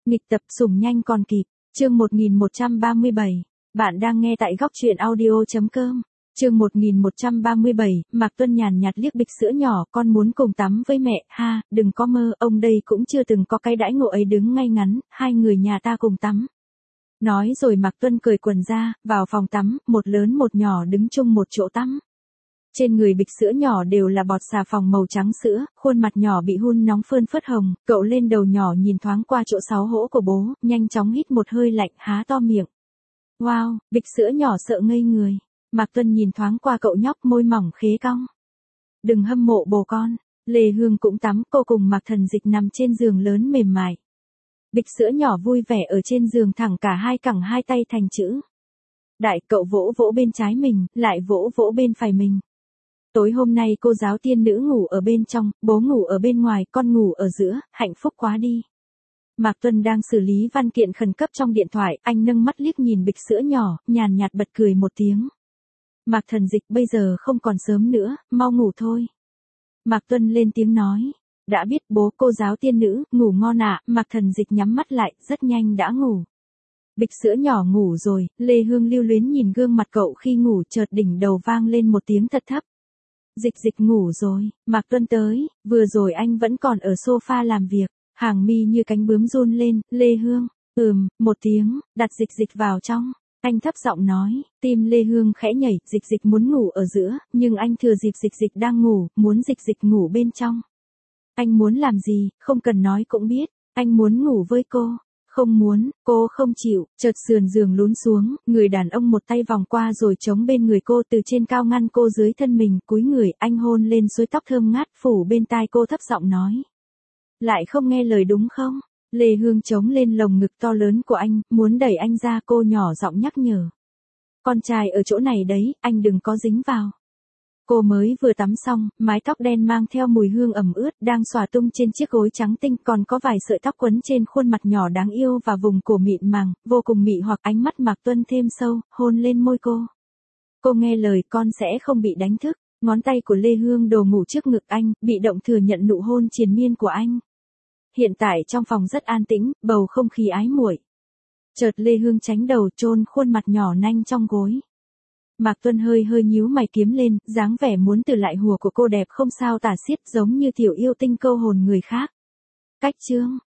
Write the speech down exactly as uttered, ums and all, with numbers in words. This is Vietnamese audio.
Nghịch tập sủng nhanh còn kịp. Chương một nghìn một trăm ba mươi bảy. Bạn đang nghe tại góc truyện audio chấm com. Chương một nghìn một trăm ba mươi bảy, Mạc Tuân nhàn nhạt liếc bịch sữa nhỏ, con muốn cùng tắm với mẹ, ha, đừng có mơ, ông đây cũng chưa từng có cái đãi ngộ ấy đứng ngay ngắn, hai người nhà ta cùng tắm. Nói rồi Mạc Tuân cởi quần ra, vào phòng tắm, một lớn một nhỏ đứng chung một chỗ tắm. Trên người bịch sữa nhỏ đều là bọt xà phòng màu trắng sữa, khuôn mặt nhỏ bị hun nóng phơn phớt hồng, cậu lên đầu nhỏ nhìn thoáng qua chỗ sáu hỗ của bố, nhanh chóng hít một hơi lạnh, há to miệng. Wow, bịch sữa nhỏ sợ ngây người. Mạc Tuân nhìn thoáng qua cậu nhóc môi mỏng khế cong. Đừng hâm mộ bồ con. Lê Hương cũng tắm, cô cùng Mạc Thần Dịch nằm trên giường lớn mềm mại. Bịch sữa nhỏ vui vẻ ở trên giường thẳng cả hai cẳng hai tay thành chữ. Đại, cậu vỗ vỗ bên trái mình, lại vỗ vỗ bên phải mình. Tối hôm nay cô giáo tiên nữ ngủ ở bên trong, bố ngủ ở bên ngoài, con ngủ ở giữa, hạnh phúc quá đi. Mạc Tuân đang xử lý văn kiện khẩn cấp trong điện thoại, anh nâng mắt liếc nhìn bịch sữa nhỏ, nhàn nhạt bật cười một tiếng. Mạc Thần Dịch, bây giờ không còn sớm nữa, mau ngủ thôi. Mạc Tuân lên tiếng nói. Đã biết bố, cô giáo tiên nữ, ngủ ngon ạ. Mạc Thần Dịch nhắm mắt lại, rất nhanh đã ngủ. Bịch sữa nhỏ ngủ rồi, Lê Hương lưu luyến nhìn gương mặt cậu khi ngủ, chợt đỉnh đầu vang lên một tiếng thật thấp. Dịch Dịch ngủ rồi. Mạc Tuân tới, vừa rồi anh vẫn còn ở sofa làm việc. Hàng mi như cánh bướm run lên, Lê Hương, ừm, một tiếng, đặt Dịch Dịch vào trong. Anh thấp giọng nói, tim Lê Hương khẽ nhảy, Dịch Dịch muốn ngủ ở giữa, nhưng anh thừa dịp Dịch Dịch đang ngủ, muốn Dịch Dịch ngủ bên trong. Anh muốn làm gì, không cần nói cũng biết, anh muốn ngủ với cô. Không muốn, cô không chịu, chợt sườn giường lún xuống, người đàn ông một tay vòng qua rồi chống bên người cô từ trên cao ngăn cô dưới thân mình, cúi người, anh hôn lên suối tóc thơm ngát phủ bên tai cô thấp giọng nói. Lại không nghe lời đúng không? Lê Hương chống lên lồng ngực to lớn của anh, muốn đẩy anh ra, cô nhỏ giọng nhắc nhở. Con trai ở chỗ này đấy, anh đừng có dính vào. Cô mới vừa tắm xong, mái tóc đen mang theo mùi hương ẩm ướt đang xòa tung trên chiếc gối trắng tinh, còn có vài sợi tóc quấn trên khuôn mặt nhỏ đáng yêu và vùng cổ mịn màng, vô cùng mị hoặc. Ánh mắt Mạc Tuân thêm sâu, hôn lên môi cô. Cô nghe lời, con sẽ không bị đánh thức. Ngón tay của Lê Hương đổ ngủ trước ngực anh, bị động thừa nhận nụ hôn triền miên của anh. Hiện tại trong phòng rất an tĩnh, bầu không khí ái muội. Chợt Lê Hương tránh đầu, chôn khuôn mặt nhỏ nanh trong gối. Mạc Tuân hơi hơi nhíu mày kiếm lên, dáng vẻ muốn từ lại hùa của cô đẹp không sao tả xiết, giống như tiểu yêu tinh câu hồn người khác. Cách chương,